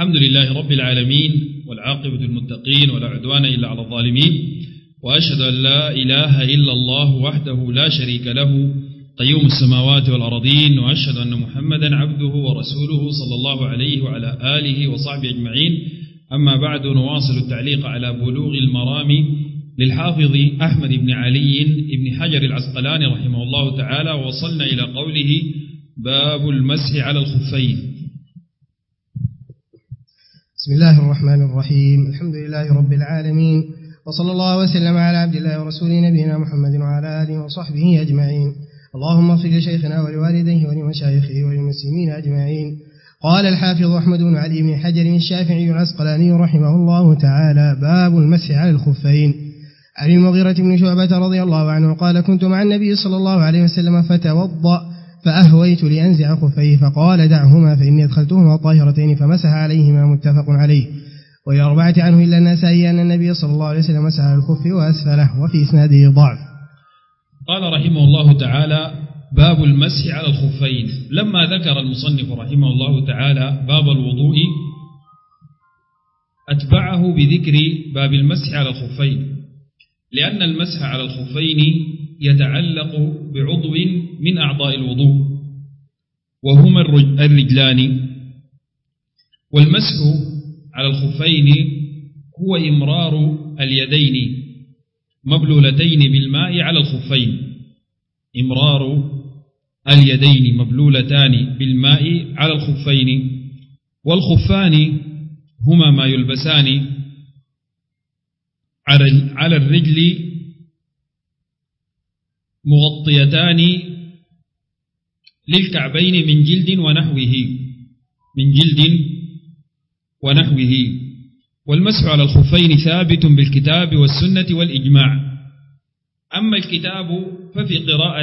الحمد لله رب العالمين والعاقبة للمتقين ولا عدوان إلا على الظالمين، وأشهد أن لا إله إلا الله وحده لا شريك له قيوم السماوات والأرضين، وأشهد أن محمدا عبده ورسوله صلى الله عليه وعلى آله وصحبه أجمعين. أما بعد، نواصل التعليق على بلوغ المرام للحافظ أحمد بن علي بن حجر العسقلاني رحمه الله تعالى، ووصلنا إلى قوله: باب المسح على الخفين. بسم الله الرحمن الرحيم. الحمد لله رب العالمين، وصلى الله وسلم على عبد الله ورسوله نبينا محمد وعلى آله وصحبه أجمعين. اللهم اغفر لشيخنا ولوالديه ولمشايخه وللمسلمين أجمعين. قال الحافظ أحمد بن علي بن حجر الشافعي العسقلاني رحمه الله تعالى: باب المسح على الخفين. عن المغيرة بن شعبة رضي الله عنه قال: كنت مع النبي صلى الله عليه وسلم فتوضأ فأهويت لأنزع خفيه فقال: دعهما فإني أدخلتهما طاهرتين، فمسح عليهما، متفق عليه. ولأربعة عنه إلا النسائي أن النبي صلى الله عليه وسلم مسح على الخف وأسفله، وفي إسناده ضعف. قال رحمه الله تعالى: باب المسح على الخفين. لما ذكر المصنف رحمه الله تعالى باب الوضوء أتبعه بذكر باب المسح على الخفين، لأن المسح على الخفين يتعلق بعضو من أعضاء الوضوء وهما الرجلان. والمسح على الخفين هو إمرار اليدين مبلولتين بالماء على الخفين، إمرار اليدين مبلولتان بالماء على الخفين. والخفان هما ما يلبسان على الرجل مغطيتان للكعبين من جلد ونحوه. والمسح على الخفين ثابت بالكتاب والسنة والإجماع. أما الكتاب ففي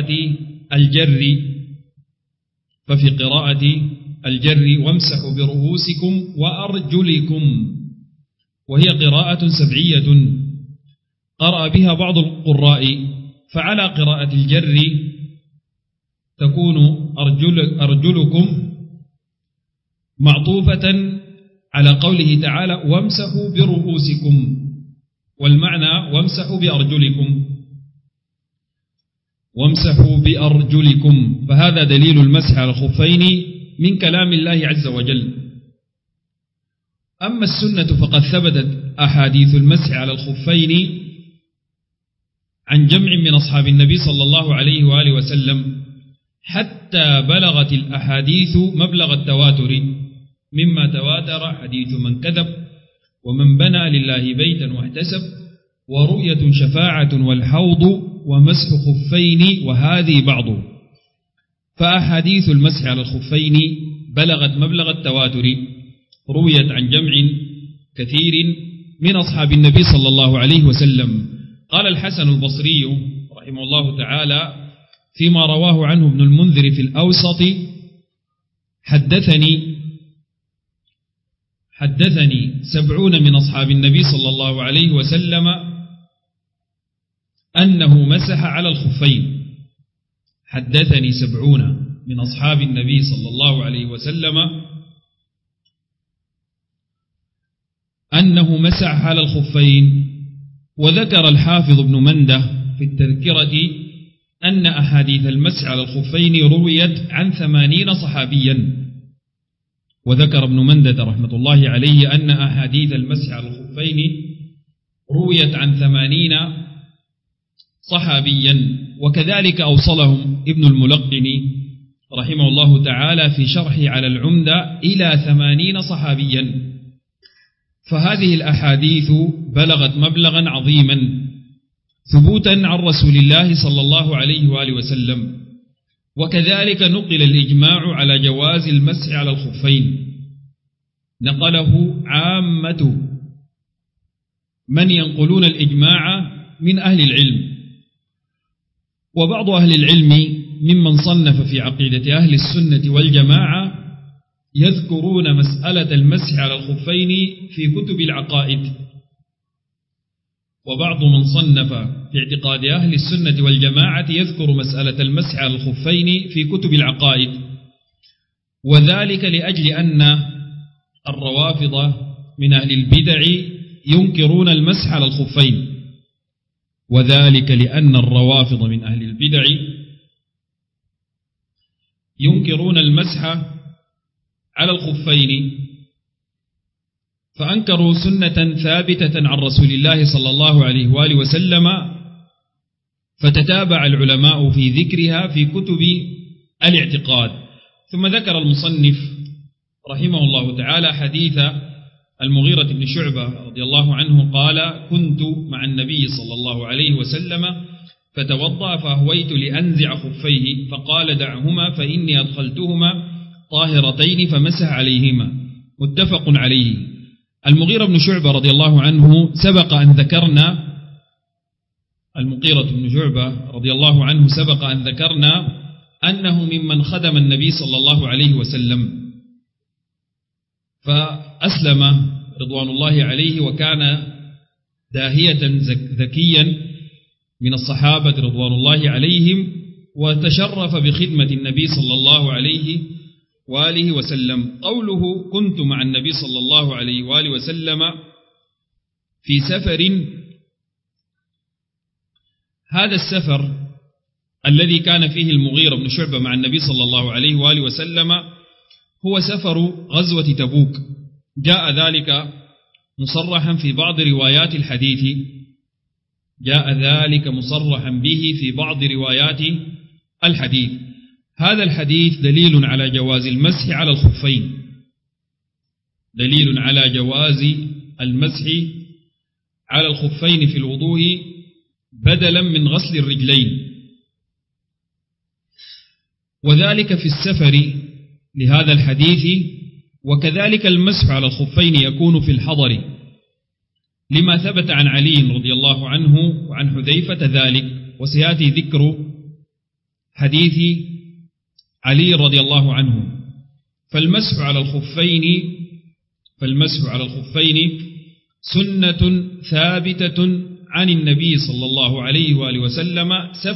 قراءة الجر وامسحوا برؤوسكم وأرجلكم، وهي قراءة سبعية قرأ بها بعض القراء، فعلى قراءة الجر تكون أرجلكم معطوفة على قوله تعالى: وامسحوا برؤوسكم، والمعنى وامسحوا بأرجلكم. فهذا دليل المسح على الخفين من كلام الله عز وجل. أما السنة فقد ثبتت أحاديث المسح على الخفين عن جمع من أصحاب النبي صلى الله عليه وآله وسلم، حتى بلغت الأحاديث مبلغ التواتر، مما تواتر حديث من كذب، ومن بنى لله بيتا واحتسب، ورؤية شفاعة، والحوض، ومسح خفين، وهذه بعض. فأحاديث المسح على الخفين بلغت مبلغ التواتر، رويت عن جمع كثير من أصحاب النبي صلى الله عليه وسلم. قال الحسن البصري رحمه الله تعالى فيما رواه عنه ابن المنذر في الأوسط: حدثني 70 من أصحاب النبي صلى الله عليه وسلم أنه مسح على الخفين. حدثني 70 من أصحاب النبي صلى الله عليه وسلم أنه مسح على الخفين. وذكر الحافظ ابن منده في التذكرة أن أحاديث المسح على الخفين رويت عن 80 صحابيا. وذكر ابن منده رحمة الله عليه أن أحاديث المسح على الخفين رويت عن 80 صحابيا، وكذلك أوصلهم ابن الملقن رحمه الله تعالى في شرحه على العمدة إلى 80 صحابيا. فهذه الأحاديث بلغت مبلغا عظيما ثبوتا عن رسول الله صلى الله عليه وآله وسلم. وكذلك نقل الإجماع على جواز المسح على الخفين، نقله عامة من ينقلون الإجماع من أهل العلم. وبعض أهل العلم ممن صنف في عقيدة أهل السنة والجماعة يذكرون مسألة المسح على الخفين في كتب العقائد، وبعض من صنف في اعتقاد أهل السنة والجماعة يذكر مسألة المسح على الخفين في كتب العقائد، وذلك لأجل أن الروافض من أهل البدع ينكرون المسح على الخفين، وذلك لأن الروافض من أهل البدع ينكرون المسح على الخفين، فأنكروا سنة ثابتة عن رسول الله صلى الله عليه وآله وسلم، فتتابع العلماء في ذكرها في كتب الاعتقاد. ثم ذكر المصنف رحمه الله تعالى حديث المغيرة بن شعبة رضي الله عنه قال: كنت مع النبي صلى الله عليه وسلم فتوضأ فأهويت لأنزع خفيه فقال: دعهما فإني أدخلتهما طاهرتين فمسح عليهما، متفق عليه. المغيرة بن شعبة رضي الله عنه سبق أن ذكرنا المغيرة بن شعبة رضي الله عنه سبق أن ذكرنا أنه ممن خدم النبي صلى الله عليه وسلم، فأسلم رضوان الله عليه وكان داهية ذكيا من الصحابة رضوان الله عليهم، وتشرف بخدمة النبي صلى الله عليه وآله وسلم. قوله كنت مع النبي صلى الله عليه وآله وسلم في سفر، هذا السفر الذي كان فيه المغيرة بن شعبة مع النبي صلى الله عليه وآله وسلم هو سفر غزوة تبوك، جاء ذلك مصرحا في بعض روايات الحديث، جاء ذلك مصرحا به في بعض روايات الحديث. هذا الحديث دليل على جواز المسح على الخفين، دليل على جواز المسح على الخفين في الوضوء بدلا من غسل الرجلين، وذلك في السفر لهذا الحديث. وكذلك المسح على الخفين يكون في الحضر لما ثبت عن علي رضي الله عنه وعن حذيفة ذلك، وسيأتي ذكر حديث علي رضي الله عنه. فالمسح على الخفين سنة ثابتة عن النبي صلى الله عليه وآله وسلم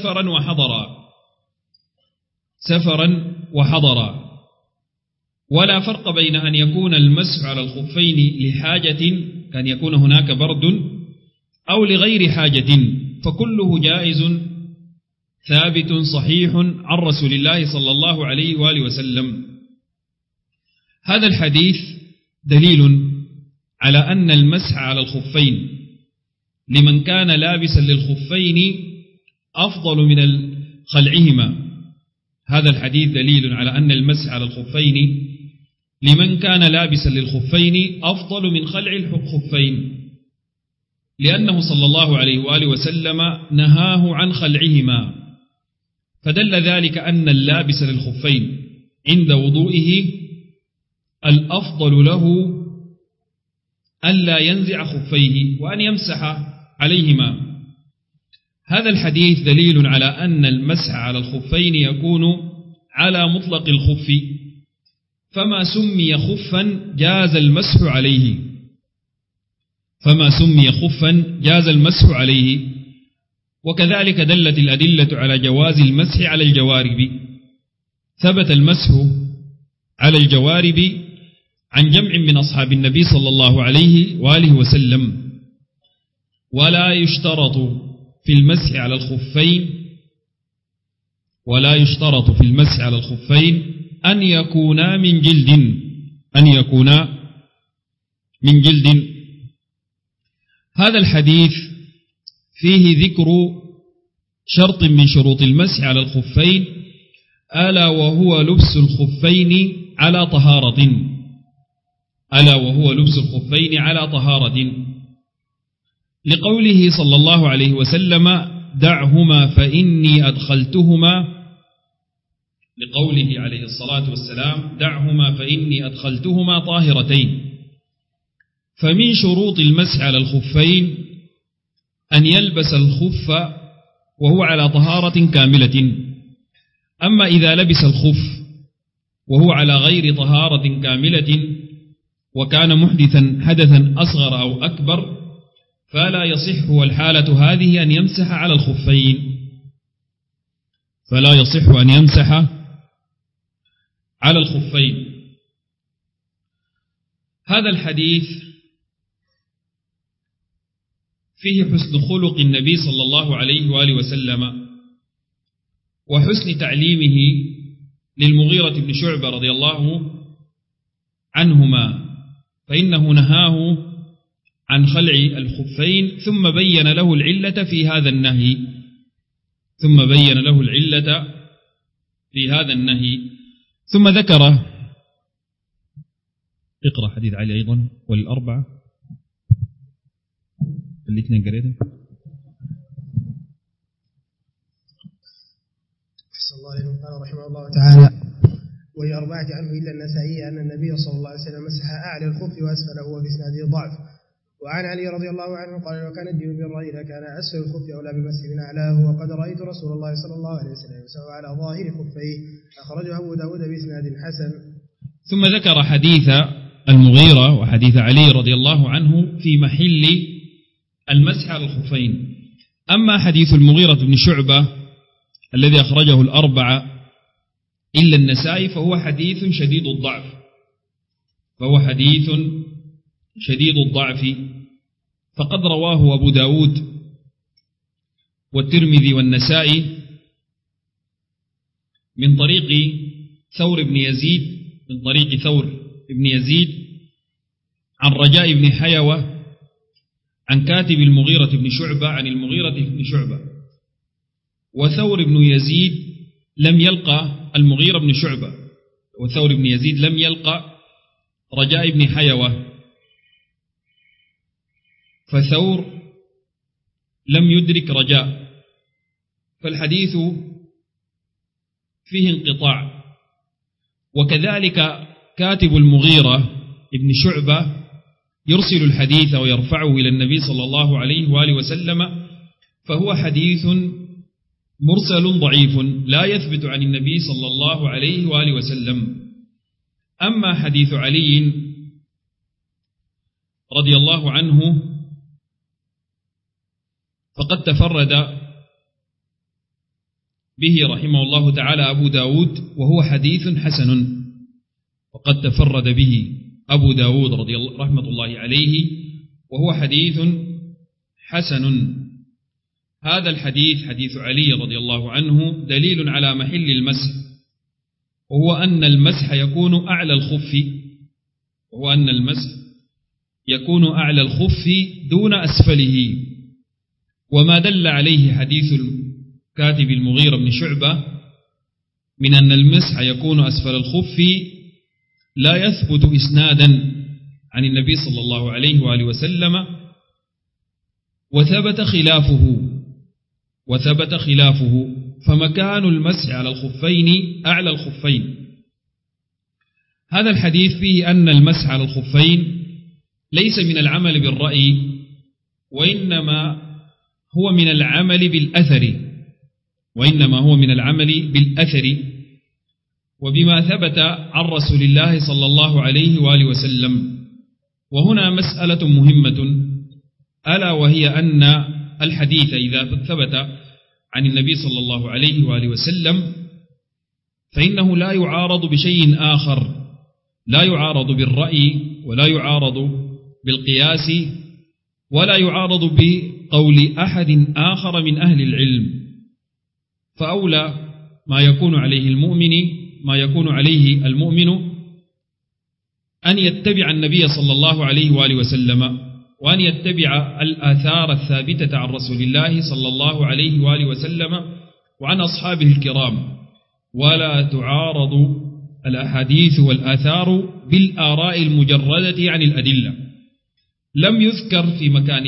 سفرا وحضرا، ولا فرق بين أن يكون المسح على الخفين لحاجة كان يكون هناك برد أو لغير حاجة، فكله جائز ثابت صحيح عن رسول الله صلى الله عليه وآله وسلم. هذا الحديث دليل على أن المسح على الخفين لمن كان لابسا للخفين أفضل من خلعهما. هذا الحديث دليل على أن المسح على الخفين لمن كان لابسا للخفين أفضل من خلع الخفين، لأنه صلى الله عليه وآله وسلم نهاه عن خلعهما، فدل ذلك أن اللابس للخفين عند وضوئه الأفضل له ألا ينزع خفيه وأن يمسح عليهما. هذا الحديث دليل على أن المسح على الخفين يكون على مطلق الخف، فما سمي خفا جاز المسح عليه، وكذلك دلت الأدلة على جواز المسح على الجوارب. ثبت المسح على الجوارب عن جمع من أصحاب النبي صلى الله عليه وآله وسلم، ولا يشترط في المسح على الخفين أن يكونا من جلد. هذا الحديث فيه ذكر شرط من شروط المسح على الخفين، ألا وهو لبس الخفين على طهارة، لقوله صلى الله عليه وسلم: دعهما فإني أدخلتهما، لقوله عليه الصلاة والسلام: دعهما فإني أدخلتهما طاهرتين. فمن شروط المسح على الخفين أن يلبس الخف وهو على طهارة كاملة. أما إذا لبس الخف وهو على غير طهارة كاملة وكان محدثا حدثا أصغر أو أكبر فلا يصح والحالة هذه أن يمسح على الخفين، هذا الحديث فيه حسن خلق النبي صلى الله عليه وآله وسلم وحسن تعليمه للمغيرة بن شعبة رضي الله عنهما، فإنه نهاه عن خلع الخفين ثم بين له العلة في هذا النهي، ثم ذكر. اقرأ حديث علي أيضا والأربعة الاثنين قريتهم. أحسن الله عليه قال رحمه الله تعالى: ولأربعة عنه إلا النسائي أن النبي صلى الله عليه وسلم مسح أعلى الخف وأسفله وفي إسناده ضعف. وعن علي رضي الله عنه قال: لو كان الدين بالرأي لكان أسفل الخف أولى بمسح من أعلاه، وقد رأيت رسول الله صلى الله عليه وسلم يمسح على ظاهر خفيه. أخرجه أبو داود بإسناد حسن. ثم ذكر حديث المغيرة وحديث علي رضي الله عنه في محل المسح على الخفين. أما حديث المغيرة بن شعبة الذي أخرجه الأربعة إلا النسائي فهو حديث شديد الضعف، فقد رواه أبو داود والترمذي والنسائي من طريق ثور بن يزيد عن رجاء بن حيوة عن كاتب المغيرة بن شعبة عن المغيرة بن شعبة. وثور بن يزيد لم يلقى المغيرة بن شعبة، وثور بن يزيد لم يلقى رجاء بن حيوة، فثور لم يدرك رجاء، فالحديث فيه انقطاع. وكذلك كاتب المغيرة ابن شعبة يرسل الحديث ويرفعه إلى النبي صلى الله عليه وآله وسلم، فهو حديث مرسل ضعيف لا يثبت عن النبي صلى الله عليه وآله وسلم. أما حديث علي رضي الله عنه فقد تفرد به رحمه الله تعالى أبو داود، وهو حديث حسن، وقد تفرد به أبو داود رحمة الله عليه وهو حديث حسن. هذا الحديث حديث علي رضي الله عنه دليل على محل المسح، وهو أن المسح يكون أعلى الخف دون أسفله. وما دل عليه حديث كاتب المغيرة بن شعبة من أن المسح يكون أسفل الخف لا يثبت إسنادا عن النبي صلى الله عليه وآله وسلم، وثبت خلافه، فمكان المسح على الخفين أعلى الخفين. هذا الحديث فيه أن المسح على الخفين ليس من العمل بالرأي، وإنما هو من العمل بالأثر، وبما ثبت عن رسول الله صلى الله عليه وآله وسلم. وهنا مسألة مهمة، ألا وهي أن الحديث إذا ثبت عن النبي صلى الله عليه وآله وسلم فإنه لا يعارض بشيء آخر، لا يعارض بالرأي ولا يعارض بالقياس ولا يعارض بقول أحد آخر من أهل العلم. فأولى ما يكون عليه المؤمن أن يتبع النبي صلى الله عليه وآله وسلم، وأن يتبع الآثار الثابتة عن رسول الله صلى الله عليه وآله وسلم وعن أصحابه الكرام، ولا تعارض الأحاديث والآثار بالآراء المجردة عن الأدلة. لم يذكر في مكان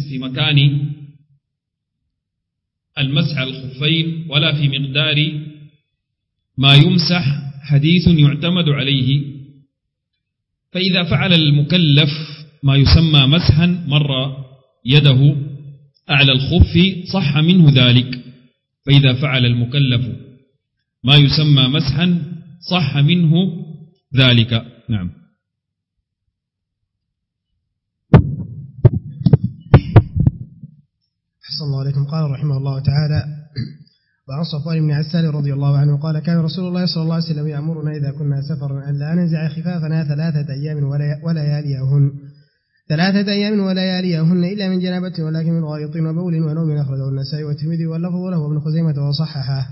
المسح على الخفين ولا في مقدار ما يمسح حديث يعتمد عليه. فإذا فعل المكلف ما يسمى مسحا مر يده أعلى الخف صح منه ذلك، فإذا فعل المكلف ما يسمى مسحا صح منه ذلك. نعم. أحسن الله عليكم. قال رحمه الله تعالى: وعن صفوان بن عسال رضي الله عنه قال كان رسول الله صلى الله عليه وسلم يأمرنا إذا كنا سفرا أن لا ننزع خفافنا 3 أيام ولياليهن إلا من جنابة ولكن من غائط وبول ونوم، أخرجه النسائي والترمذي واللفظ له وابن خزيمة وصححه.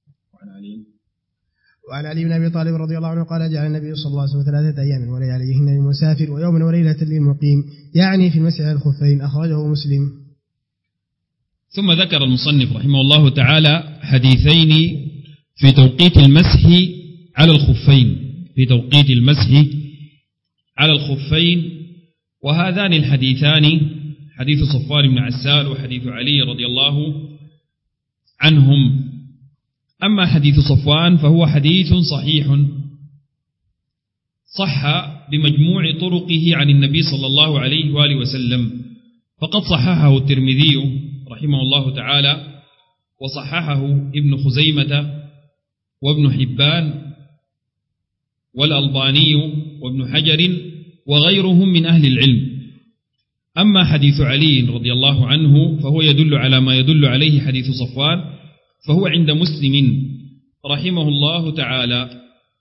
وعن علي بن أبي طالب رضي الله عنه قال جعل النبي صلى الله عليه وسلم 3 أيام ولياليهن للمسافر ويوم وليلة للمقيم، يعني في المسح على الخفين، أخرجه مسلم. ثم ذكر المصنف رحمه الله تعالى حديثين في توقيت المسح على الخفين، وهذان الحديثان حديث صفوان بن عسال وحديث علي رضي الله عنهم. أما حديث صفوان فهو حديث صحيح صح بمجموع طرقه عن النبي صلى الله عليه وآله وسلم، فقد صححه الترمذي رحمه الله تعالى وصححه ابن خزيمة وابن حبان والألباني وابن حجر وغيرهم من أهل العلم. أما حديث علي رضي الله عنه فهو يدل على ما يدل عليه حديث صفوان، فهو عند مسلم رحمه الله تعالى.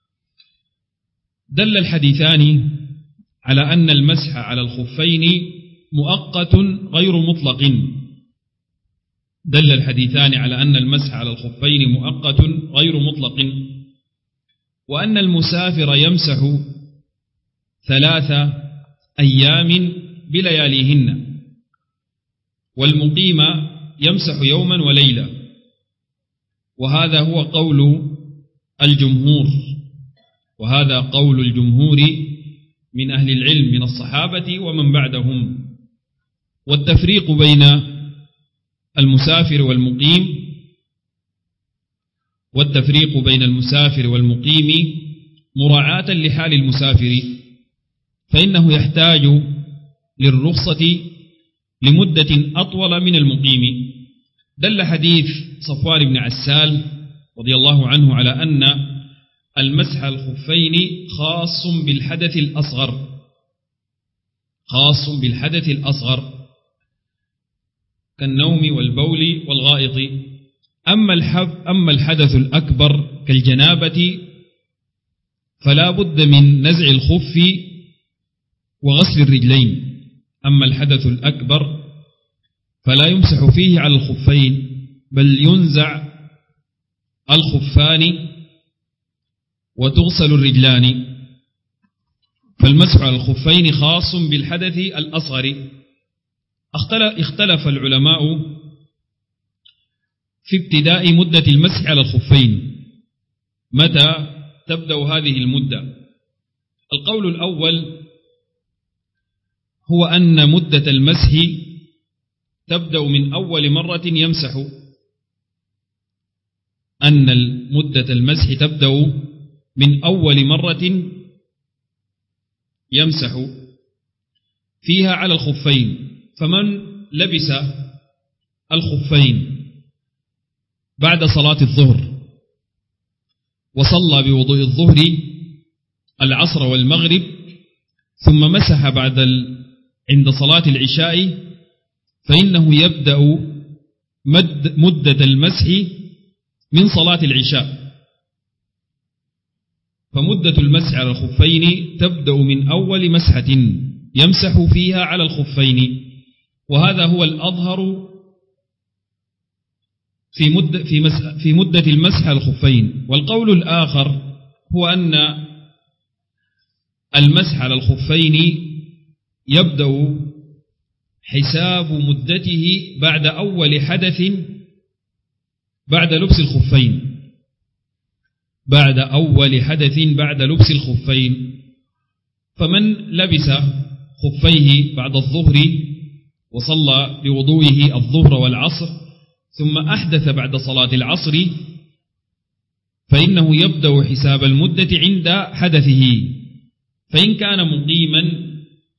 دل الحديثان على أن المسح على الخفين مؤقت غير مطلق، وأن المسافر يمسح 3 أيام بلياليهن، والمقيم يمسح يوما وليلة، وهذا هو قول الجمهور من أهل العلم من الصحابة ومن بعدهم. والتفريق بين المسافر والمقيم مراعاة لحال المسافر، فإنه يحتاج للرخصة لمدة أطول من المقيم. دل حديث صفوان بن عسال رضي الله عنه على أن المسح الخفين خاص بالحدث الأصغر كالنوم والبول والغائط. أما الحدث الأكبر كالجنابة فلا بد من نزع الخف وغسل الرجلين. أما الحدث الأكبر فلا يمسح فيه على الخفين، بل ينزع الخفان وتغسل الرجلان. فالمسح على الخفين خاص بالحدث الأصغر. اختلف العلماء في ابتداء مدة المسح على الخفين، متى تبدأ هذه المدة؟ القول الأول هو أن مدة المسح تبدأ من أول مرة يمسح فيها على الخفين. فمن لبس الخفين بعد صلاة الظهر وصلى بوضوء الظهر العصر والمغرب ثم مسح عند صلاة العشاء، فإنه يبدأ مدة المسح من صلاة العشاء. فمدة المسح على الخفين تبدأ من أول مسحة يمسح فيها على الخفين، وهذا هو الأظهر في مدة المسح على الخفين. والقول الآخر هو أن المسح على الخفين يبدأ حساب مدته بعد أول حدث بعد لبس الخفين. فمن لبس خفيه بعد الظهر وصلى بوضوئه الظهر والعصر ثم أحدث بعد صلاة العصر، فإنه يبدأ حساب المدة عند حدثه. فإن كان مقيما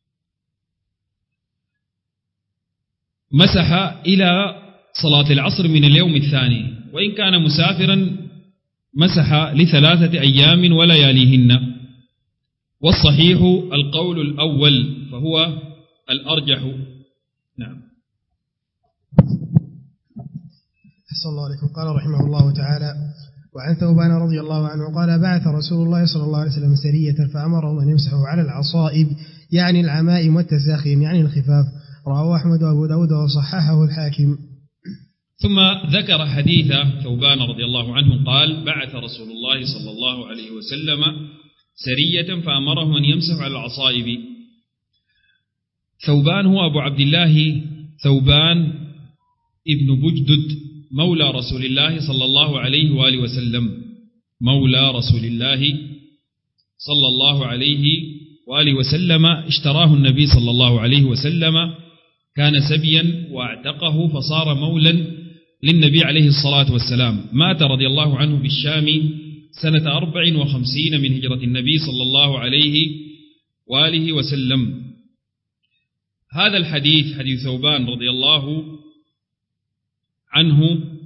مسح إلى صلاة العصر من اليوم الثاني، وإن كان مسافرا مسح ل3 أيام ولياليهن. والصحيح القول الأول فهو الأرجح. نعم. صلى الله عليه وسلم قال رحمه الله تعالى: وعن ثوبان رضي الله عنه قال: بعث رسول الله صلى الله عليه وسلم سرية فأمرهم أن يمسحوا على العصائب، يعني العمائم والتساخين، يعني الخفاف. رواه أحمد وأبو داود وصححه الحاكم. ثم ذكر حديث ثوبان رضي الله عنه قال: بعث رسول الله صلى الله عليه وسلم سرية فأمرهم أن يمسحوا على العصائب. ثوبان هو أبو عبد الله ثوبان ابن بجدد مولى رسول الله صلى الله عليه وآله وسلم، مولى رسول الله صلى الله عليه وآله وسلم، اشتراه النبي صلى الله عليه وسلم، كان سبيا واعتقه فصار مولا للنبي عليه الصلاة والسلام. مات رضي الله عنه بالشام سنة 54 من هجرة النبي صلى الله عليه وآله وسلم. هذا الحديث حديث ثوبان رضي الله عنه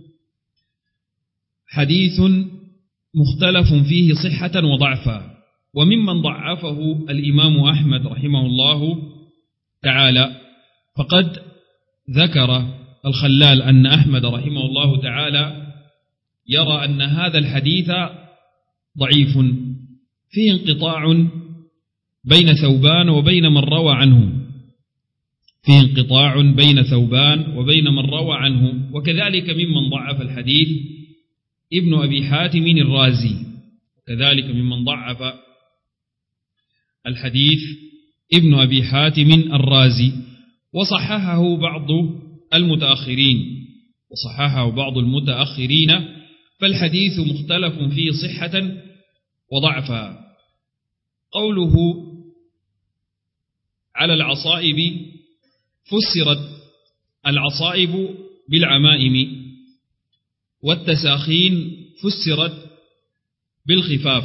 حديث مختلف فيه صحة وضعفا، وممن ضعفه الإمام أحمد رحمه الله تعالى، فقد ذكر الخلال أن أحمد رحمه الله تعالى يرى أن هذا الحديث ضعيف، فيه انقطاع بين ثوبان وبين من روى عنه، فيه انقطاع بين ثوبان وبين من روى عنه. وكذلك ممن ضعف الحديث ابن أبي حاتم الرازي، كذلك ممن ضعف الحديث ابن أبي حاتم الرازي، وصححه بعض المتأخرين، فالحديث مختلف فيه صحة وضعفا. قوله على العصائب، فسرت العصائب بالعمائم، والتساخين فسرت بالخفاف.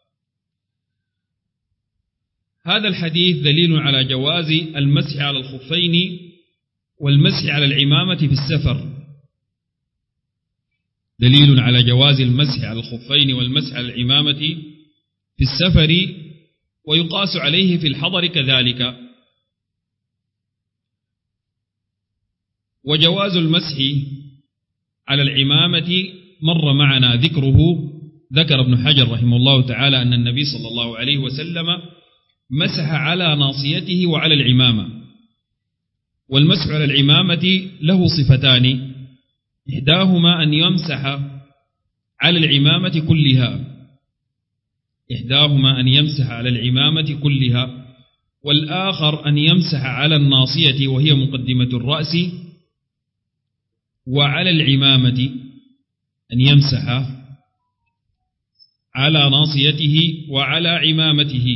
هذا الحديث دليل على جواز المسح على الخفين والمسح على العمامة في السفر، دليل على جواز المسح على الخفين والمسح على العمامة في السفر، ويقاس عليه في الحضر كذلك. وجواز المسح على العمامة مر معنا ذكره، ذكر ابن حجر رحمه الله تعالى أن النبي صلى الله عليه وسلم مسح على ناصيته وعلى العمامة. والمسح على العمامة له صفتان، إحداهما أن يمسح على العمامة كلها، والآخر أن يمسح على الناصية وهي مقدمة الرأس، وعلى العمامة أن يمسح على ناصيته وعلى عمامته.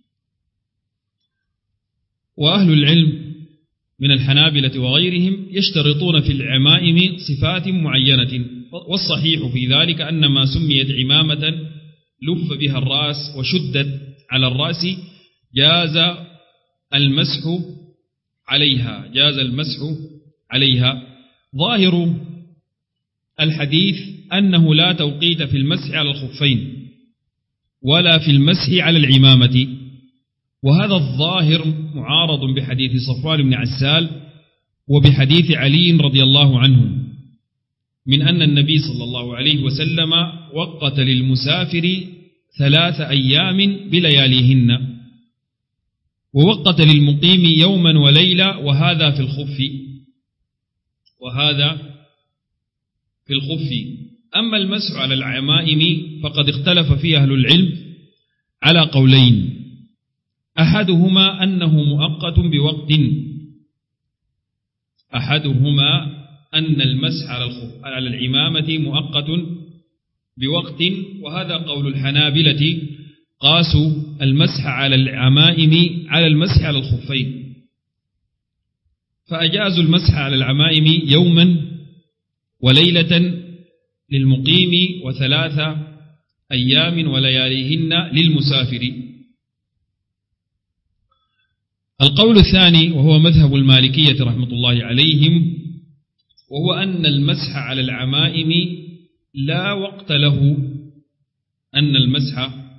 وأهل العلم من الحنابلة وغيرهم يشترطون في العمائم صفات معينة، والصحيح في ذلك أن ما سميت عمامة لف بها الرأس وشدت على الرأس جاز المسح عليها. ظاهر الحديث أنه لا توقيت في المسح على الخفين ولا في المسح على العمامة، وهذا الظاهر معارض بحديث صفوان بن عسال وبحديث علي رضي الله عنه من أن النبي صلى الله عليه وسلم وقت للمسافر 3 أيام بلياليهن، ووقت للمقيم يوما وليلة، وهذا في الخف. أما المسح على العمائم فقد اختلف فيه أهل العلم على قولين، أحدهما أنه مؤقت بوقت، أن المسح على العمامة مؤقت بوقت، وهذا قول الحنابلة، قاسوا المسح على العمائم على المسح على الخفين، فأجازوا المسح على العمائم يوما وليلة للمقيم و3 أيام ولياليهن للمسافر. القول الثاني وهو مذهب المالكية رحمة الله عليهم، وهو أن المسح على العمائم لا وقت له، أن المسح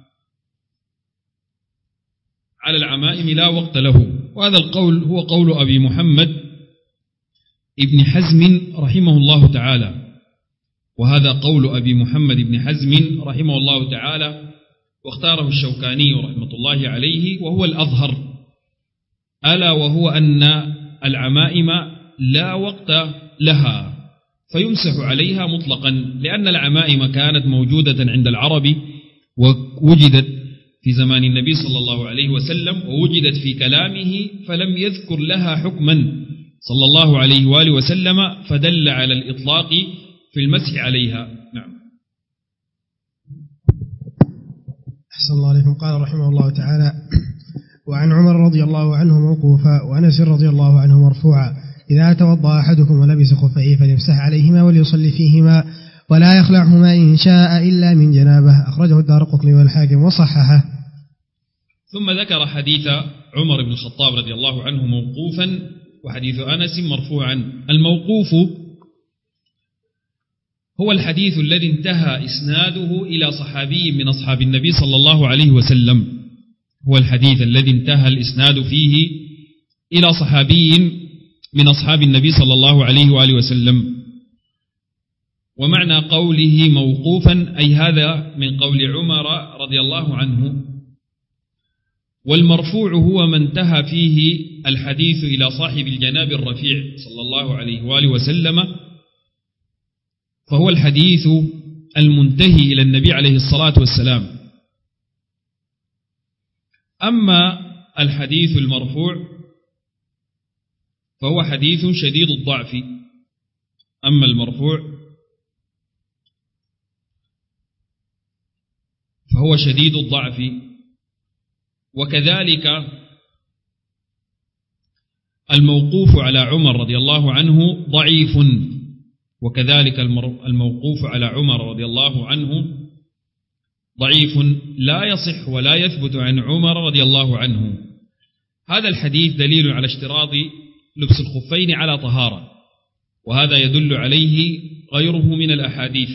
على العمائم لا وقت له. وهذا القول هو قول أبي محمد ابن حزم رحمه الله تعالى، وهذا قول أبي محمد بن حزم رحمه الله تعالى، واختاره الشوكاني رحمة الله عليه، وهو الأظهر، ألا وهو أن العمائم لا وقت لها فيمسح عليها مطلقا، لأن العمائم كانت موجودة عند العرب ووجدت في زمان النبي صلى الله عليه وسلم، ووجدت في كلامه فلم يذكر لها حكما صلى الله عليه وآله وسلم، فدل على الإطلاق في المسح عليها. نعم. أحسن الله عليكم. قال رحمه الله تعالى: وعن عمر رضي الله عنه موقوفا، وأنس رضي الله عنه مرفوعا: إذا توضأ أحدكم ولبس خفيه فليمسح عليهما وليصلي فيهما ولا يخلعهما إن شاء إلا من جنابه. أخرجه الدارقطني والحاكم وصححه. ثم ذكر حديث عمر بن الخطاب رضي الله عنه موقوفا، وحديث أنس مرفوعا. الموقوف هو الحديث الذي انتهى إسناده إلى صحابي من أصحاب النبي صلى الله عليه وسلم، هو الحديث الذي انتهى الإسناد فيه إلى صحابي من أصحاب النبي صلى الله عليه وآله وسلم. ومعنى قوله موقوفا أي هذا من قول عمر رضي الله عنه. والمرفوع هو من انتهى فيه الحديث إلى صاحب الجناب الرفيع صلى الله عليه وآله وسلم، فهو الحديث المنتهي إلى النبي عليه الصلاة والسلام. أما الحديث المرفوع فهو حديث شديد الضعف. أما المرفوع فهو شديد الضعف. وكذلك الموقوف على عمر رضي الله عنه ضعيف، وكذلك الموقوف على عمر رضي الله عنه ضعيف لا يصح ولا يثبت عن عمر رضي الله عنه. هذا الحديث دليل على اشتراط لبس الخفين على طهارة، وهذا يدل عليه غيره من الأحاديث.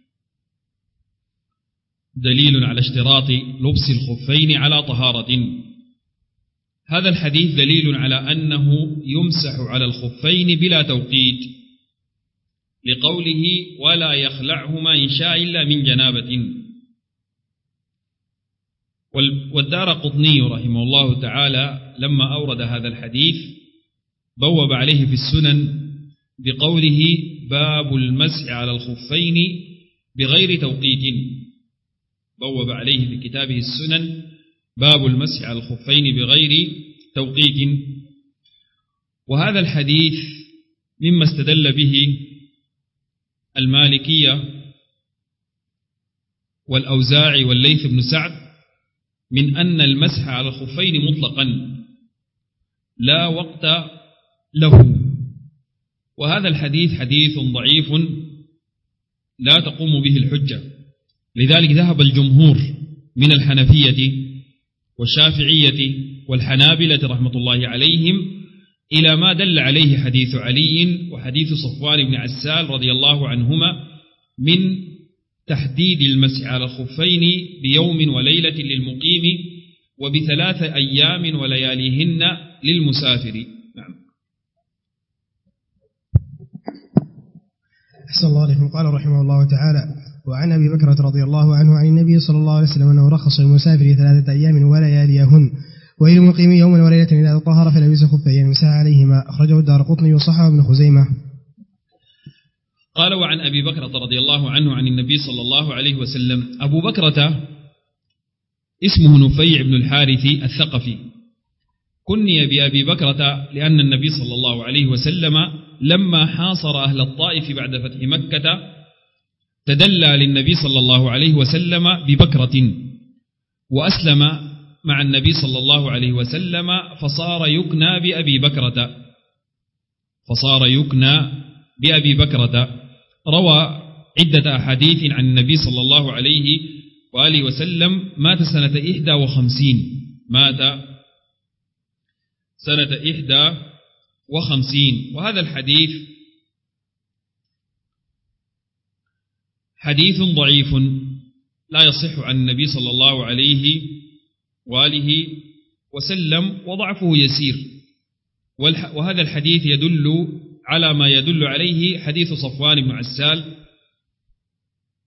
دليل على اشتراط لبس الخفين على طهارة. هذا الحديث دليل على أنه يمسح على الخفين بلا توقيت، لقوله ولا يخلعهما إن شاء إلا من جنابة. والدارقطني رحمه الله تعالى لما أورد هذا الحديث بوب عليه في السنن بقوله باب المسح على الخفين بغير توقيت. بوب عليه في كتابه السنن باب المسح على الخفين بغير توقيت. وهذا الحديث مما استدل به المالكية والأوزاعي والليث بن سعد من أن المسح على الخفين مطلقا لا وقت له. وهذا الحديث حديث ضعيف لا تقوم به الحجة، لذلك ذهب الجمهور من الحنفية والشافعية والحنابلة رحمة الله عليهم إلى ما دل عليه حديث علي وحديث صفوان بن عسال رضي الله عنهما من تحديد المسح على الخفين بيوم وليلة للمقيم وب3 أيام ولياليهن للمسافر. نعم. أحسن الله عليكم. قال رحمه الله تعالى: وعن أبي بكرة رضي الله عنه عن النبي صلى الله عليه وسلم أنه رخص للمسافر 3 أيام ولياليهن وللمقيم يوم وليلة إذا طهر فلبس خفيه يمسح عليهما. أخرجه الدارقطني وصححه ابن خزيمة. قال: وعن أبي بكرة رضي الله عنه عن النبي صلى الله عليه وسلم. أبو بكرة اسمه نفيع بن الحارث الثقفي، كني بأبي بكرة لأن النبي صلى الله عليه وسلم لما حاصر أهل الطائف بعد فتح مكة تدلى للنبي صلى الله عليه وسلم ببكرة، وأسلم مع النبي صلى الله عليه وسلم فصار يكنى بأبي بكرة. روى عدة أحاديث عن النبي صلى الله عليه وآله وسلم. مات سنة 51. وهذا الحديث حديث ضعيف لا يصح عن النبي صلى الله عليه وآله وسلم، وضعفه يسير. وهذا الحديث يدل على ما يدل عليه حديث صفوان بن عسال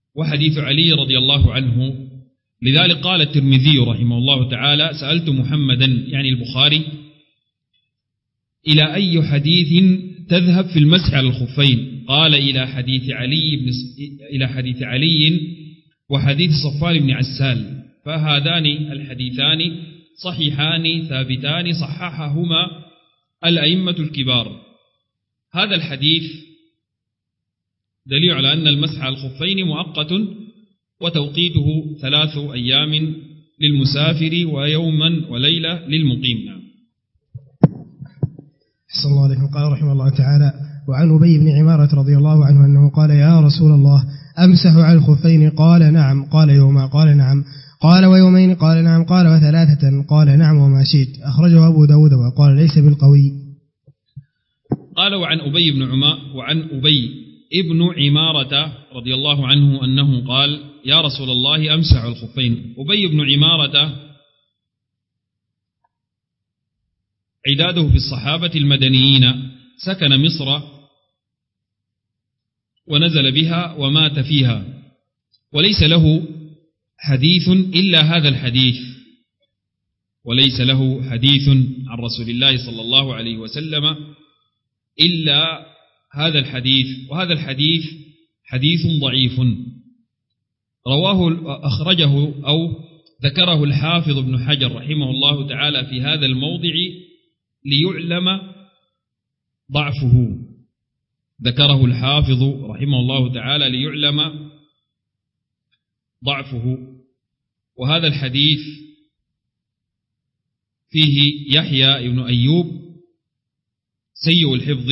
وحديث علي رضي الله عنه. لذلك قال الترمذي رحمه الله تعالى: سألت محمدا يعني البخاري إلى أي حديث تذهب في المسح على الخفين؟ قال: إلى حديث علي وحديث صفوان بن عسال، فهذان الحديثان صحيحان ثابتان صححهما الأئمة الكبار. هذا الحديث دليل على أن المسح على الخفين مؤقت، وتوقيته 3 أيام للمسافر ويوما وليلة للمقيم. أحسن الله عليكم. قال رحمه الله تعالى: وعن أبي بن عمارة رضي الله عنه أنه قال: يا رسول الله، أمسح على الخفين؟ قال: نعم. قال: يوما؟ قال: نعم. قال: ويومين؟ قال: نعم. قال: وثلاثة؟ قال: نعم. وما شئت. أخرجه أبو داود وقال: ليس بالقوي. قال: وعن أبي ابن عمارة رضي الله عنه أنه قال: يا رسول الله، أمسح على الخفين. أبي بن عمارة عداده في الصحابة المدنيين، سكن مصر ونزل بها ومات فيها، وليس له حديث إلا هذا الحديث، وليس له حديث عن رسول الله صلى الله عليه وسلم إلا هذا الحديث، وهذا الحديث حديث ضعيف. أخرجه أو ذكره الحافظ ابن حجر رحمه الله تعالى في هذا الموضع ليعلم ضعفه، ذكره الحافظ رحمه الله تعالى ليعلم ضعفه. وهذا الحديث فيه يحيى بن أيوب سيء الحفظ،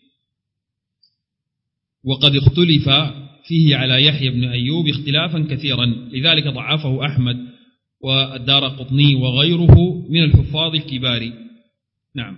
وقد اختلف فيه على يحيى بن أيوب اختلافا كثيرا، لذلك ضعفه أحمد والدارقطني وغيره من الحفاظ الكبار. نعم.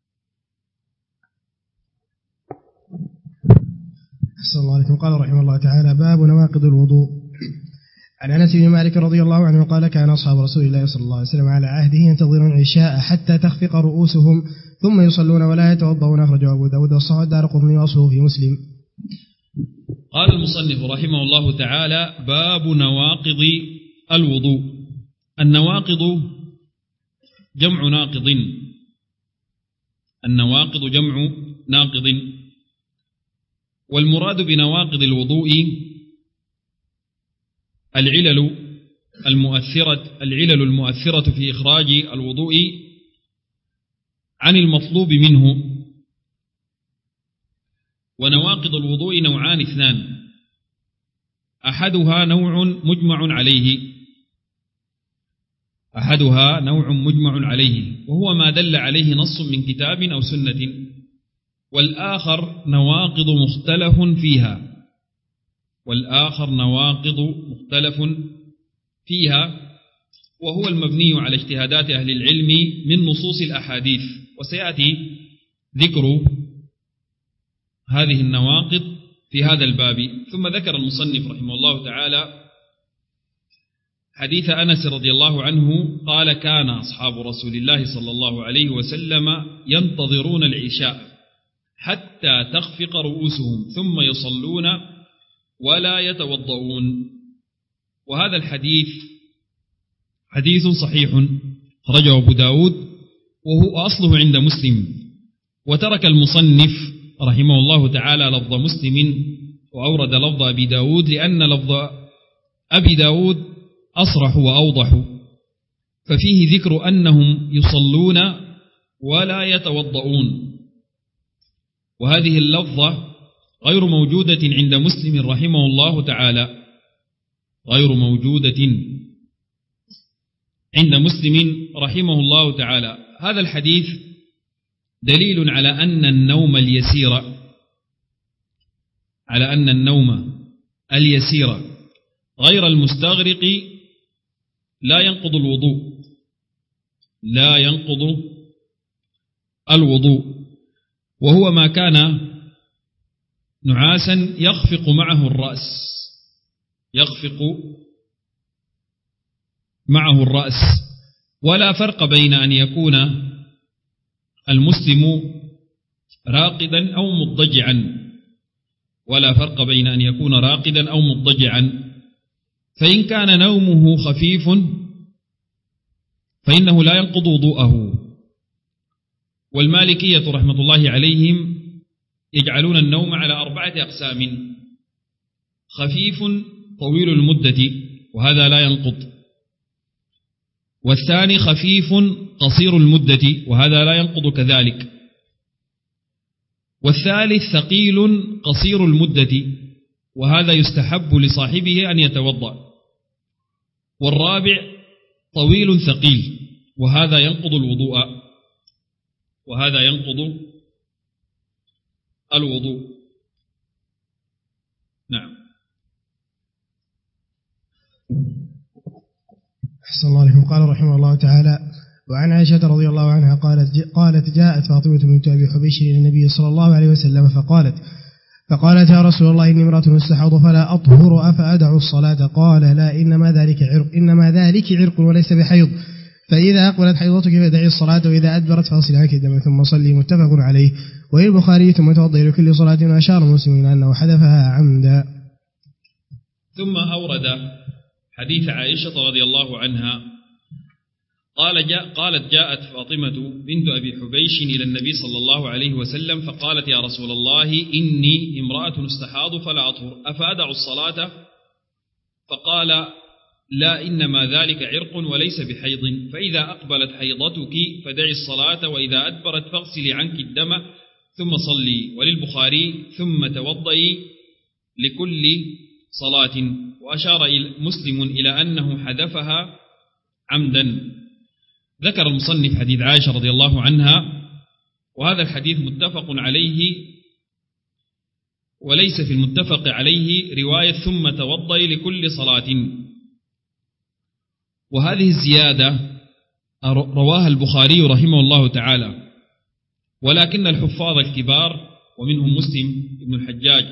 أحسن الله عليكم. قال رحمه الله تعالى: باب نواقض الوضوء. عن أنس بن مالك رضي الله عنه قال: كان أصحاب رسول الله صلى الله عليه وسلم على عهده ينتظرون العشاء حتى تخفق رؤوسهم ثم يصلون ولا يتوضؤون. أخرجه أبو داود وصححه الدارقطني وأصله في مسلم. قال المصنف رحمه الله تعالى: باب نواقض الوضوء. النواقض جمع ناقض، النواقض جمع ناقض، والمراد بنواقض الوضوء العلل المؤثرة في إخراج الوضوء عن المطلوب منه. ونواقض الوضوء نوعان اثنان: أحدها نوع مجمع عليه وهو ما دل عليه نص من كتاب أو سنة، والآخر نواقض مختلف فيها وهو المبني على اجتهادات أهل العلم من نصوص الأحاديث. وسيأتي ذكر هذه النواقض في هذا الباب. ثم ذكر المصنف رحمه الله تعالى حديث أنس رضي الله عنه قال: كان أصحاب رسول الله صلى الله عليه وسلم ينتظرون العشاء حتى تخفق رؤوسهم ثم يصلون ولا يتوضؤون. وهذا الحديث حديث صحيح خرجه أبو داود وهو أصله عند مسلم، وترك المصنف رحمه الله تعالى لفظ مسلم وأورد لفظ أبي داود، لأن لفظ أبي داود أصرح وأوضح، ففيه ذكر أنهم يصلون ولا يتوضؤون، وهذه اللفظة غير موجودة عند مسلم رحمه الله تعالى، غير موجودة عند مسلم رحمه الله تعالى. هذا الحديث دليل على أن النوم اليسير غير المستغرق لا ينقض الوضوء، وهو ما كان نعاسا يخفق معه الرأس، ولا فرق بين أن يكون المسلم راقدا أو مضطجعا، فإن كان نومه خفيف فإنه لا ينقض وضوءه. والمالكية رحمة الله عليهم يجعلون النوم على 4 أقسام: خفيف طويل المدة وهذا لا ينقض، والثاني خفيف قصير المدة وهذا لا ينقض كذلك، والثالث ثقيل قصير المدة وهذا يستحب لصاحبه أن يتوضأ، والرابع طويل ثقيل وهذا ينقض الوضوء نعم. أحسن الله عليكم. قال رحمه الله تعالى: وعن عائشة رضي الله عنها قالت جاءت فاطمة بنت أبي حبيش إلى النبي صلى الله عليه وسلم فقالت يا رسول الله إني امرأة استحاض فلا أطهر أفأدع الصلاة؟ قال لا، إنما ذلك عرق وليس بحيض، فإذا أقبلت حيضتك فدعي الصلاة، وإذا أدبرت فاغسلي عنك الدم ثم صلي. متفق عليه. وللبخاري ثم توضئ لكل صلاة، وأشار مسلم إلى أنه حذفها عمدا. ثم أورد حديث عائشة رضي الله عنها قالت جاءت فاطمة بنت أبي حبيش إلى النبي صلى الله عليه وسلم فقالت يا رسول الله إني امرأة استحاض فلا أطهر أفأدع الصلاة؟ فقال لا، إنما ذلك عرق وليس بحيض، فإذا أقبلت حيضتك فدعي الصلاة، وإذا أدبرت فاغسلي عنك الدم ثم صلي. وللبخاري ثم توضئي لكل صلاة. وأشار مسلم إلى أنه حذفها عمدا. ذكر المصنف حديث عائشة رضي الله عنها، وهذا الحديث متفق عليه، وليس في المتفق عليه رواية ثم توضئي لكل صلاة. وهذه الزيادة رواها البخاري رحمه الله تعالى، ولكن الحفاظ الكبار ومنهم مسلم بن الحجاج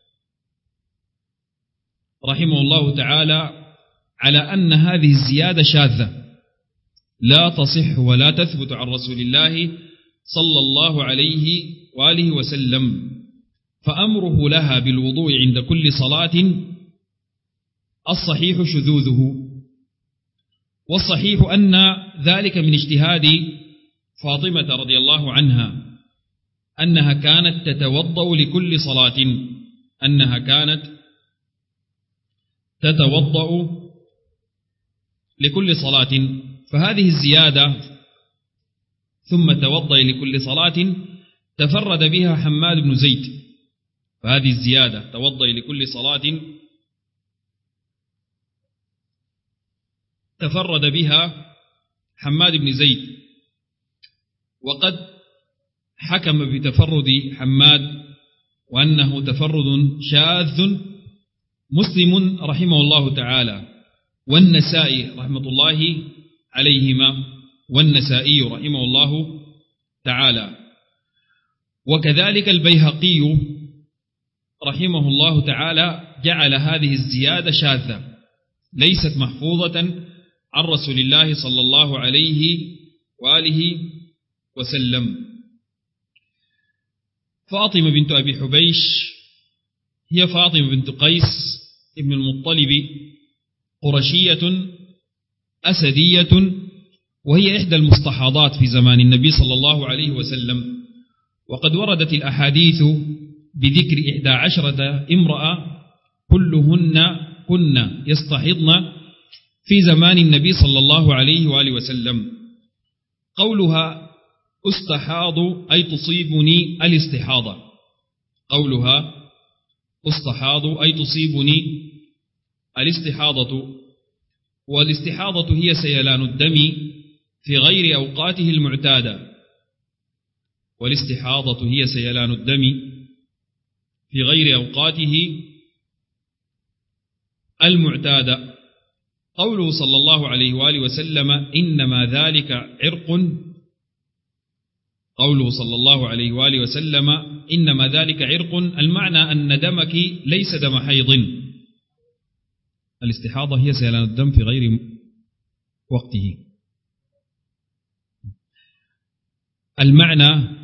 رحمه الله تعالى على أن هذه الزيادة شاذة لا تصح ولا تثبت عن رسول الله صلى الله عليه وآله وسلم، فأمره لها بالوضوء عند كل صلاة الصحيح شذوذه، والصحيح أن ذلك من اجتهاد فاطمة رضي الله عنها، أنها كانت تتوضأ لكل صلاة، فهذه الزيادة ثم توضئ لكل صلاة تفرد بها حماد بن زيد، فهذه الزيادة توضئ لكل صلاة تفرد بها حماد بن زيد، وقد حكم بتفرد حماد وأنه تفرد شاذ مسلم رحمه الله تعالى، والنسائي رحمة الله عليهما، والنسائي رحمه الله تعالى، وكذلك البيهقي رحمه الله تعالى جعل هذه الزيادة شاذة ليست محفوظة عن رسول الله صلى الله عليه وآله وسلم. فاطمة بنت أبي حبيش هي فاطمة بنت قيس ابن المطلب، قرشية أسدية، وهي إحدى المستحاضات في زمان النبي صلى الله عليه وسلم. وقد وردت الأحاديث بذكر 11 امرأة كلهن كن يستحضن في زمان النبي صلى الله عليه وآله وسلم. قولها استحاض أي تصيبني الاستحاضة، قولها استحاض أي تصيبني الاستحاضة، والاستحاضة هي سيلان الدم في غير أوقاته المعتادة، والاستحاضة هي سيلان الدم في غير أوقاته المعتادة. قوله صلى الله عليه وآله وسلم إنما ذلك عرق، قوله صلى الله عليه وآله وسلم إنما ذلك عرق، المعنى أن دمك ليس دم حيض، الاستحاضة هي سيلان الدم في غير وقته. المعنى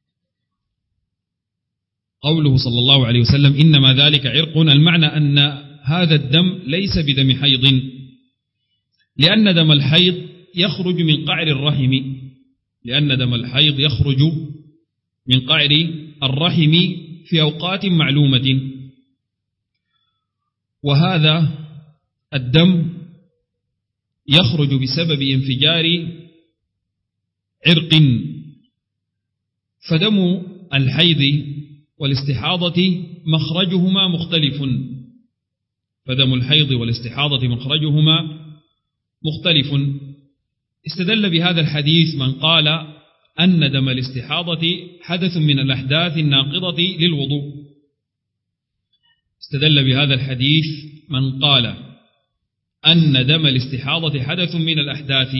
قوله صلى الله عليه وسلم إنما ذلك عرق، المعنى أن هذا الدم ليس بدم حيض، لأن دم الحيض يخرج من قعر الرحم، لأن دم الحيض يخرج من قعر الرحم في أوقات معلومة، وهذا الدم يخرج بسبب انفجار عرق، فدم الحيض والاستحاضة مخرجهما مختلف، فدم الحيض والاستحاضة مخرجهما مختلف. استدل بهذا الحديث من قال أن دم الاستحاضة حدث من الأحداث الناقضة للوضوء، استدل بهذا الحديث من قال أن دم الاستحاضة حدث من الأحداث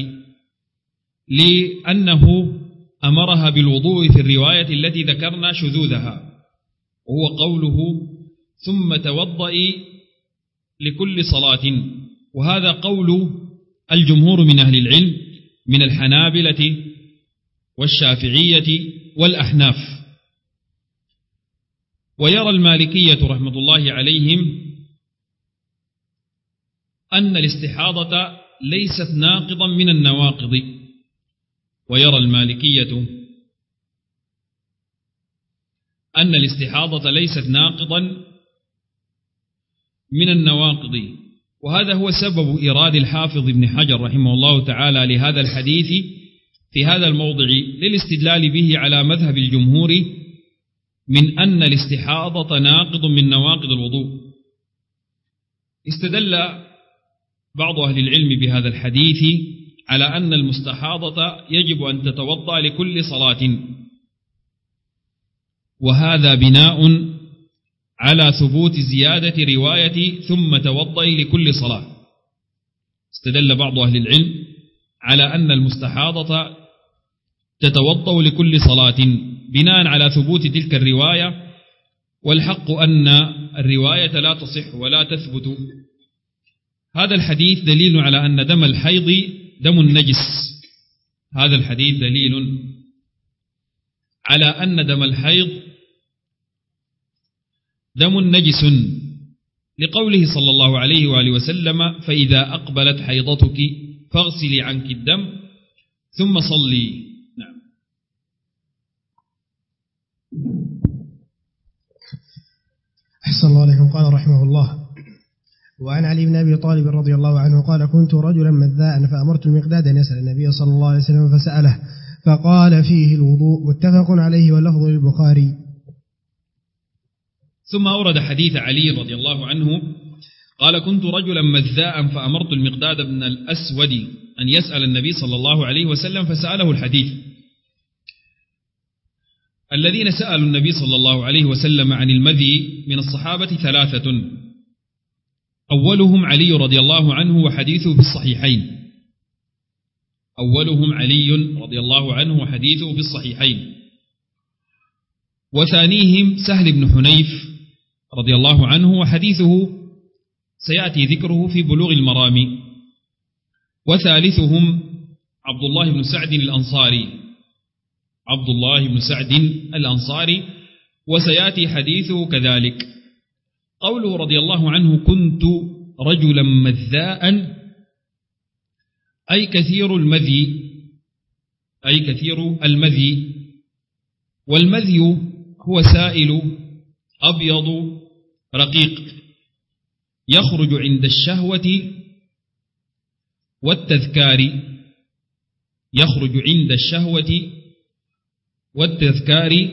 لأنه أمرها بالوضوء في الرواية التي ذكرنا شذوذها، وهو قوله ثم توضئي لكل صلاة، وهذا قول الجمهور من أهل العلم من الحنابلة والشافعية والأحناف. ويرى المالكية رحمة الله عليهم أن الاستحاضة ليست ناقضا من النواقض، ويرى المالكية أن الاستحاضة ليست ناقضا من النواقض، وهذا هو سبب إيراد الحافظ ابن حجر رحمه الله تعالى لهذا الحديث في هذا الموضع للاستدلال به على مذهب الجمهور من أن الاستحاضة ناقض من نواقض الوضوء. استدل بعض أهل العلم بهذا الحديث على أن المستحاضة يجب أن تتوضأ لكل صلاة، وهذا بناء على ثبوت زيادة رواية ثم توضئي لكل صلاة. استدل بعض أهل العلم على أن المستحاضة تتوضأ لكل صلاة بناء على ثبوت تلك الرواية، والحق أن الرواية لا تصح ولا تثبت. هذا الحديث دليل على أن دم الحيض دم النجس، هذا الحديث دليل على أن دم الحيض دم نجس، لقوله صلى الله عليه وآله وسلم فإذا أقبلت حيضتك فاغسلي عنك الدم ثم صلي. نعم. أحسن الله عليكم. قال رحمه الله: وعن علي بن أبي طالب رضي الله عنه قال: كنت رجلا مذاء فأمرت المقداد أن يسأل النبي صلى الله عليه وسلم فسأله فقال فيه الوضوء، متفق عليه واللفظ للبخاري. ثم أورد حديث علي رضي الله عنه قال: كنت رجلا مذاء فأمرت المقداد بن الأسود أن يسأل النبي صلى الله عليه وسلم فسأله الحديث. الذين سألوا النبي صلى الله عليه وسلم عن المذي من الصحابة ثلاثة، أولهم علي رضي الله عنه وحديثه في الصحيحين، أولهم علي رضي الله عنه وحديثه في الصحيحين، وثانيهم سهل بن حنيف رضي الله عنه وحديثه سيأتي ذكره في بلوغ المرام، وثالثهم عبد الله بن سعد الأنصاري، عبد الله بن سعد الأنصاري، وسيأتي حديثه كذلك. قوله رضي الله عنه كنت رجلا مذاء أي كثير المذي، أي كثير المذي، والمذي هو سائل أبيض رقيق يخرج عند الشهوة والتذكار، يخرج عند الشهوة والتذكار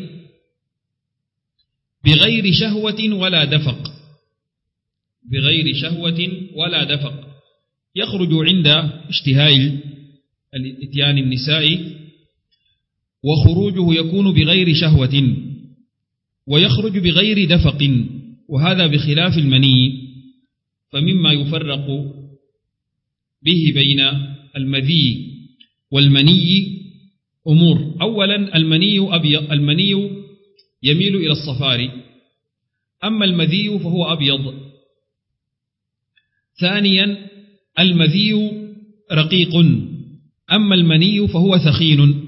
بغير شهوة ولا دفق، بغير شهوة ولا دفق، يخرج عند اشتهاء الاتيان النساء، وخروجه يكون بغير شهوة، ويخرج بغير دفق، وهذا بخلاف المني، فمما يفرق به بين المذي والمني أمور. أولا المني يميل إلى الصفار، أما المذي فهو أبيض. ثانيا المذي رقيق، أما المني فهو ثخين.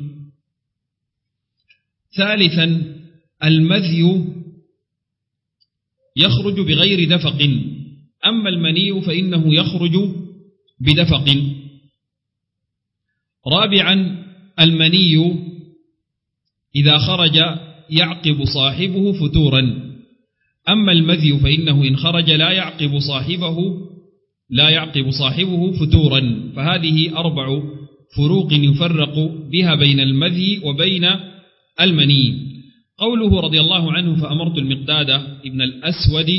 ثالثا المذي يخرج بغير دفق، أما المني فإنه يخرج بدفق. رابعا المني إذا خرج يعقب صاحبه فتورا، أما المذي فإنه إن خرج لا يعقب صاحبه فتورا. فهذه 4 فروق يفرق بها بين المذي وبين المني. قوله رضي الله عنه: فأمرت المقداد ابن الأسود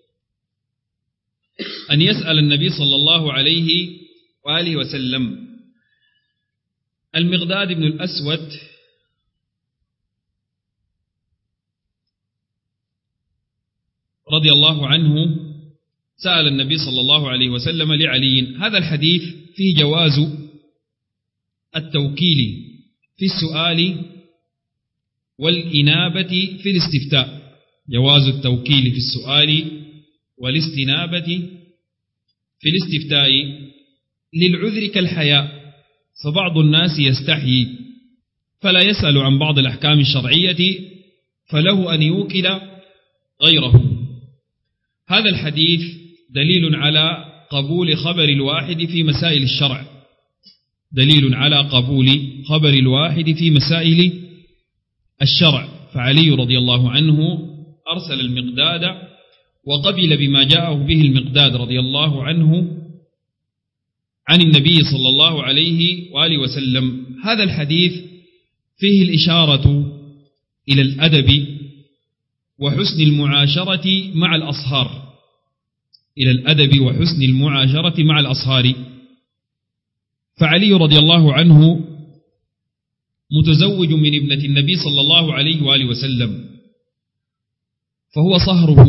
أن يسأل النبي صلى الله عليه وآله وسلم. المقداد ابن الأسود رضي الله عنه سأل النبي صلى الله عليه وسلم لعلي. هذا الحديث فيه جواز التوكيل في السؤال والإنابة في الاستفتاء. جواز التوكيل في السؤال والاستنابة في الاستفتاء للعذر كالحياء، فبعض الناس يستحيي فلا يسأل عن بعض الأحكام الشرعية فله أن يوكل غيره. هذا الحديث دليل على قبول خبر الواحد في مسائل الشرع، دليل على قبول خبر الواحد في مسائل الشرع. فعلي رضي الله عنه أرسل المقداد وقبل بما جاءه به المقداد رضي الله عنه عن النبي صلى الله عليه وآله وسلم. هذا الحديث فيه الإشارة إلى الأدب وحسن المعاشرة مع الأصهار، إلى الأدب وحسن المعاشرة مع الأصهار. فعلي رضي الله عنه متزوج من ابنة النبي صلى الله عليه وآله وسلم، فهو صهره،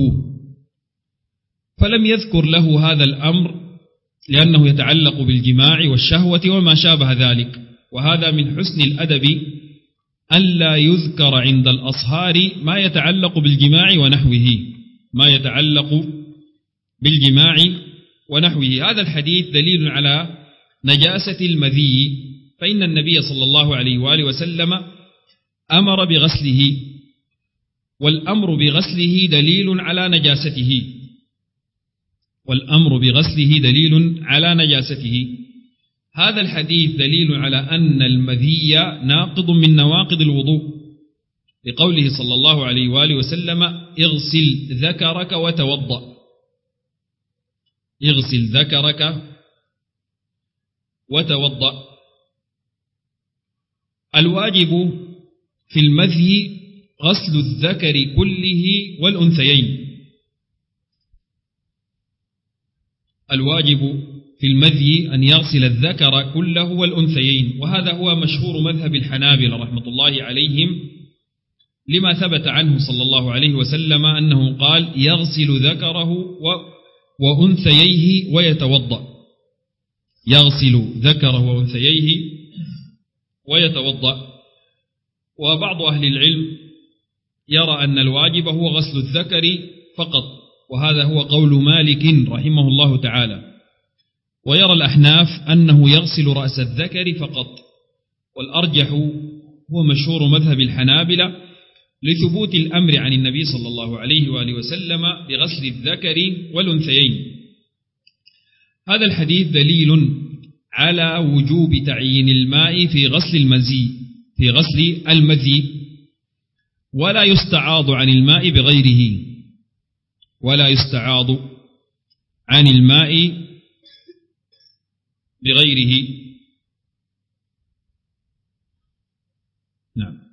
فلم يذكر له هذا الأمر لأنه يتعلق بالجماع والشهوة وما شابه ذلك. وهذا من حسن الأدب ألا يذكر عند الأصهار ما يتعلق بالجماع ونحوه، ما يتعلق بالجماع ونحوه. هذا الحديث دليل على نجاسة المذي، فإن النبي صلى الله عليه وآله وسلم أمر بغسله، والأمر بغسله دليل على نجاسته، والأمر بغسله دليل على نجاسته. هذا الحديث دليل على أن المذي ناقض من نواقض الوضوء، لقوله صلى الله عليه وآله وسلم: اغسل ذكرك وتوضأ، اغسل ذكرك وتوضأ. الواجب في المذي غسل الذكر كله والأنثيين، الواجب في المذي أن يغسل الذكر كله والأنثيين. وهذا هو مشهور مذهب الحنابلة رحمة الله عليهم، لما ثبت عنه صلى الله عليه وسلم أنه قال: يغسل ذكره وأنثييه ويتوضأ، يغسل ذكره وأنثييه ويتوضأ. وبعض أهل العلم يرى أن الواجب هو غسل الذكر فقط، وهذا هو قول مالك رحمه الله تعالى. ويرى الأحناف أنه يغسل رأس الذكر فقط، والأرجح هو مشهور مذهب الحنابلة لثبوت الأمر عن النبي صلى الله عليه وآله وسلم بغسل الذكر والأنثيين. هذا الحديث دليل على وجوب تعيين الماء في غسل المذي، ولا يستعاض عن الماء بغيره، ولا يستعاض عن الماء بغيره. نعم.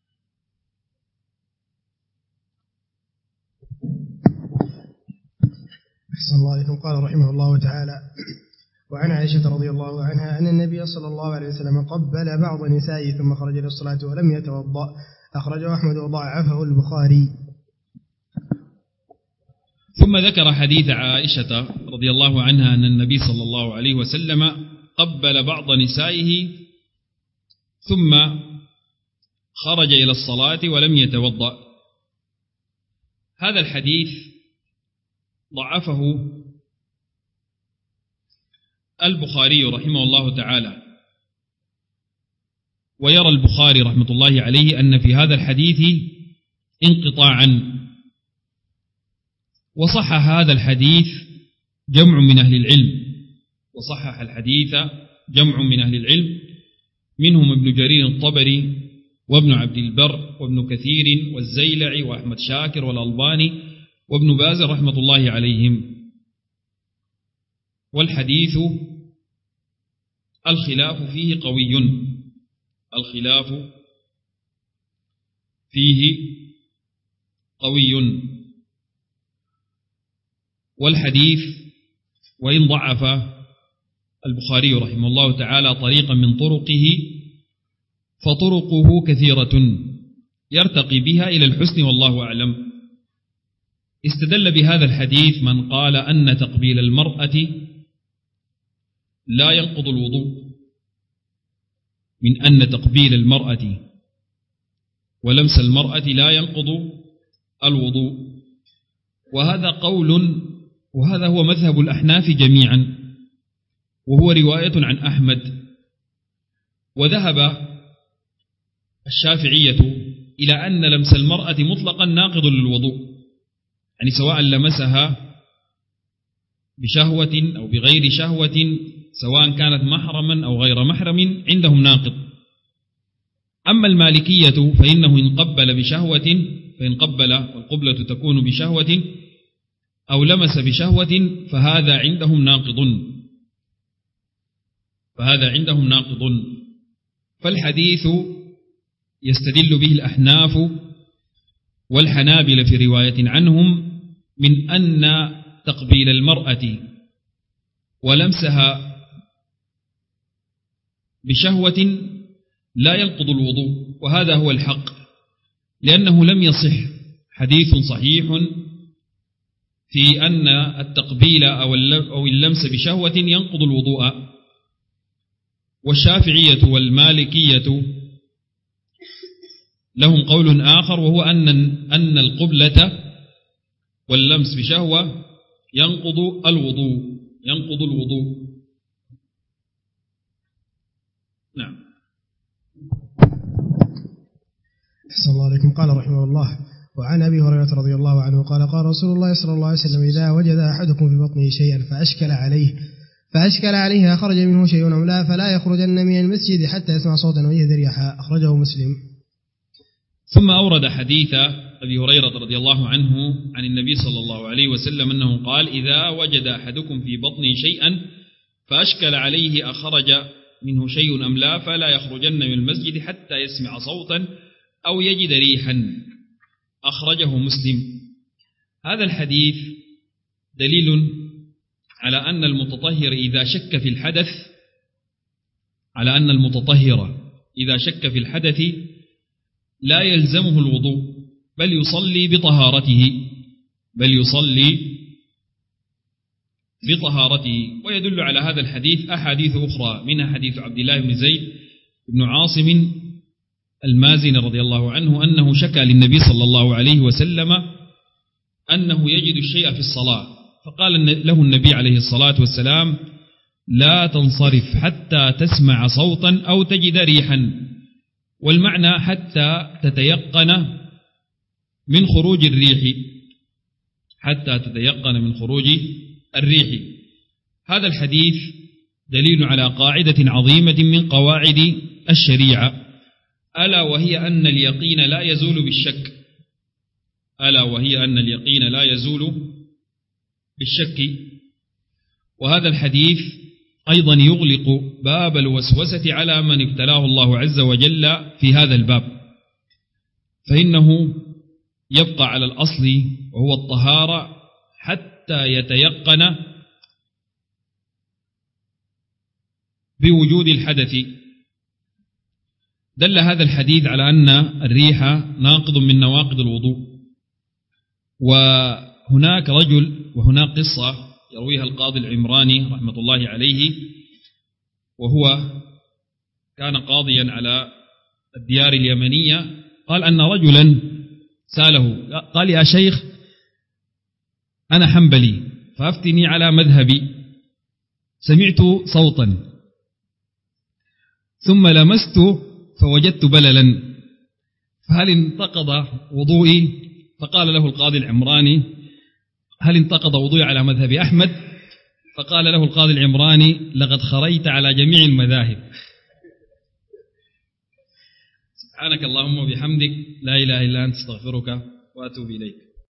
أحسن الله عليكم. قال رحمه الله تعالى: وعن عائشة رضي الله عنها أن النبي صلى الله عليه وسلم قبل بعض نسائه ثم خرج إلى الصلاة ولم يتوضأ، أخرجه أحمد وضعفه البخاري. ثم ذكر حديث عائشة رضي الله عنها أن النبي صلى الله عليه وسلم قبل بعض نسائه ثم خرج إلى الصلاة ولم يتوضأ. هذا الحديث ضعفه البخاري رحمه الله تعالى، ويرى البخاري رحمة الله عليه أن في هذا الحديث انقطاعا، وصح هذا الحديث جمع من أهل العلم، وصحح الحديث جمع من أهل العلم، منهم ابن جرير الطبري وابن عبد البر وابن كثير والزيلعي وأحمد شاكر والألباني وابن باز رحمة الله عليهم. والحديث الخلاف فيه قوي، الخلاف فيه قوي. والحديث وإن ضعف البخاري رحمه الله تعالى طريقا من طرقه فطرقه كثيرة يرتقي بها إلى الحسن والله أعلم. استدل بهذا الحديث من قال أن تقبيل المرأة لا ينقض الوضوء، من أن تقبيل المرأة ولمس المرأة لا ينقض الوضوء، وهذا قول، وهذا هو مذهب الأحناف جميعا، وهو رواية عن أحمد. وذهب الشافعية إلى أن لمس المرأة مطلقا ناقض للوضوء، يعني سواء لمسها بشهوة أو بغير شهوة، سواء كانت محرما أو غير محرم، عندهم ناقض. أما المالكية فإنه إن قبل بشهوة، فإن قبل والقبلة تكون بشهوة أو لمس بشهوة فهذا عندهم ناقض، فهذا عندهم ناقض. فالحديث يستدل به الأحناف والحنابلة في رواية عنهم من أن تقبيل المرأة ولمسها بشهوة لا ينقض الوضوء، وهذا هو الحق، لأنه لم يصح حديث صحيح في أن التقبيل أو اللمس بشهوة ينقض الوضوء. والشافعية والمالكية لهم قول آخر، وهو أن القبلة واللمس بشهوة ينقض الوضوء. نعم. أحسن الله عليكم. قال رحمه الله: وعن أبي هريرة رضي الله عنه قال: قال رسول الله صلى الله عليه وسلم: إذا وجد أحدكم في بطنه شيئا فأشكل عليه أخرج منه شيء أم لا فلا يخرجن من المسجد حتى يسمع صوتا ويجد ريحا. أخرجه مسلم. ثم أورد حديث أبي هريرة رضي الله عنه عن النبي صلى الله عليه وسلم أنه قال: إذا وجد أحدكم في بطنه شيئا فأشكل عليه أخرج منه شيء أم لا فلا يخرجن من المسجد حتى يسمع صوتا أو يجد ريحا. أخرجه مسلم. هذا الحديث دليل على أن المتطهر إذا شك في الحدث، على أن المتطهر إذا شك في الحدث لا يلزمه الوضوء، بل يصلي بطهارته. ويدل على هذا الحديث أحاديث أخرى، منها حديث عبد الله بن زيد بن عاصم المازني رضي الله عنه أنه شكى للنبي صلى الله عليه وسلم أنه يجد الشيء في الصلاة، فقال له النبي عليه الصلاة والسلام: لا تنصرف حتى تسمع صوتا أو تجد ريحا. والمعنى حتى تتيقن من خروج الريح، هذا الحديث دليل على قاعدة عظيمة من قواعد الشريعة، ألا وهي أن اليقين لا يزول بالشك. وهذا الحديث أيضا يغلق باب الوسوسة على من ابتلاه الله عز وجل في هذا الباب، فإنه يبقى على الأصل وهو الطهارة حتى يتيقن بوجود الحدث. دل هذا الحديث على أن الريح ناقض من نواقض الوضوء. وهناك رجل وهناك قصة يرويها القاضي العمراني رحمة الله عليه، وهو كان قاضيا على الديار اليمنية، قال أن رجلا سأله قال: يا شيخ أنا حنبلي فأفتني على مذهبي، سمعت صوتا ثم لمست فوجدت بللا، فهل انتقض وضوئي؟ فقال له القاضي العمراني: هل انتقض وضوئي على مذهب أحمد؟ فقال له القاضي العمراني: لقد خريت على جميع المذاهب. سبحانك اللهم وبحمدك، لا إله إلا أنت، استغفرك وأتوب إليك.